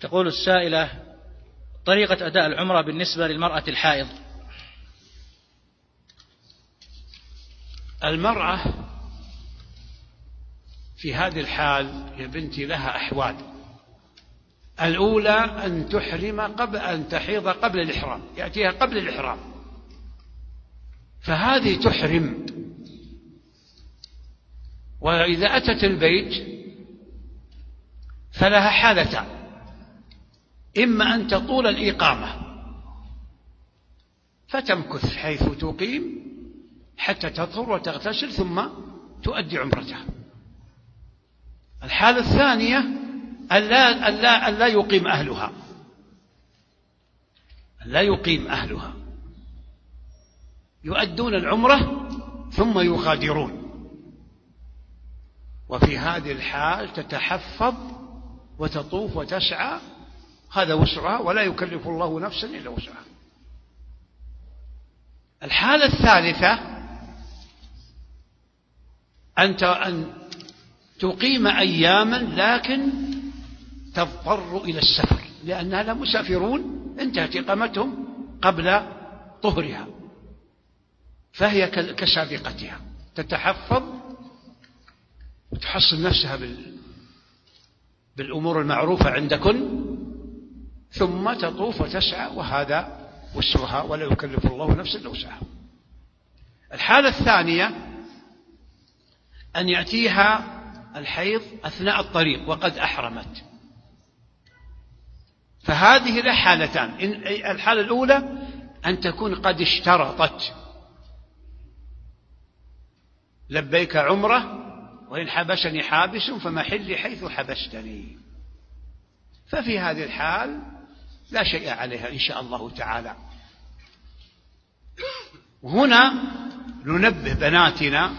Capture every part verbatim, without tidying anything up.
تقول السائلة: طريقة أداء العمرة بالنسبة للمرأة الحائض. المرأة في هذه الحال يا بنتي لها أحوال. الأولى أن تحرم قبل أن تحيض قبل الإحرام، يأتيها قبل الإحرام، فهذه تحرم. وإذا أتت البيت فلها حالتان: إما أن تطول الإقامة فتمكث حيث تقيم حتى تطهر وتغتسل ثم تؤدي عمرتها. الحالة الثانية ألا, ألا, ألا يقيم أهلها لا يقيم أهلها يؤدون العمرة ثم يغادرون، وفي هذه الحال تتحفظ وتطوف وتسعى، هذا وسعها ولا يكلف الله نفسا إلا وسعها. الحالة الثالثة أنت أن تقيم أياما لكن تضطر إلى السفر، لأنها لا مسافرون انتهت إقامتهم قبل طهرها، فهي كسابقتها، تتحفظ وتحصل نفسها بالأمور المعروفة عندكن ثم تطوف وتسعى، وهذا وسعها ولا يكلف الله نفسا إلا وسعها. الحالة الثانية أن يأتيها الحيض أثناء الطريق وقد أحرمت، فهذه له حالتان: الحالة الأولى أن تكون قد اشترطت لبيك عمرة وإن حبسني حابس فمحلي حيث حبستني، ففي هذه الحال لا شيء عليها إن شاء الله تعالى. هنا ننبه بناتنا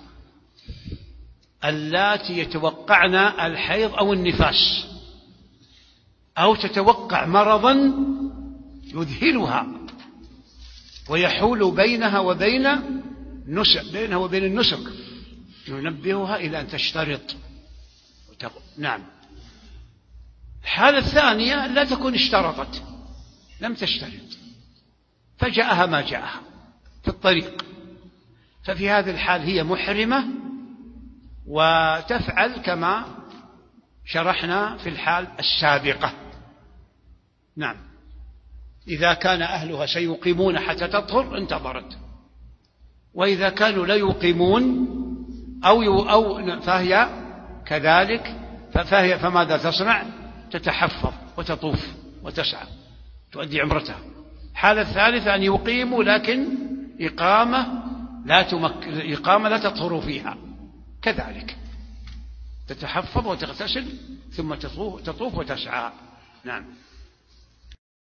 اللاتي يتوقعن الحيض أو النفاس أو تتوقع مرضا يذهلها ويحول بينها وبين نسك بينها وبين النسك، ننبهها إلى أن تشترط. نعم. الحالة الثانية لا تكون اشترطت، لم تشترط فجاءها ما جاءها في الطريق، ففي هذه الحال هي محرمة وتفعل كما شرحنا في الحال السابقة. نعم. إذا كان أهلها سيقيمون حتى تطهر انتظرت، وإذا كانوا لا يقيمون أو, أو فهي كذلك فهي فماذا تصنع؟ تتحفظ وتطوف وتسعى تؤدي عمرتها. الحالة الثالثة أن يقيموا لكن إقامة لا تمك... إقامة لا تطهر فيها، كذلك تتحفظ وتغتسل ثم تطوف, تطوف وتسعى. نعم.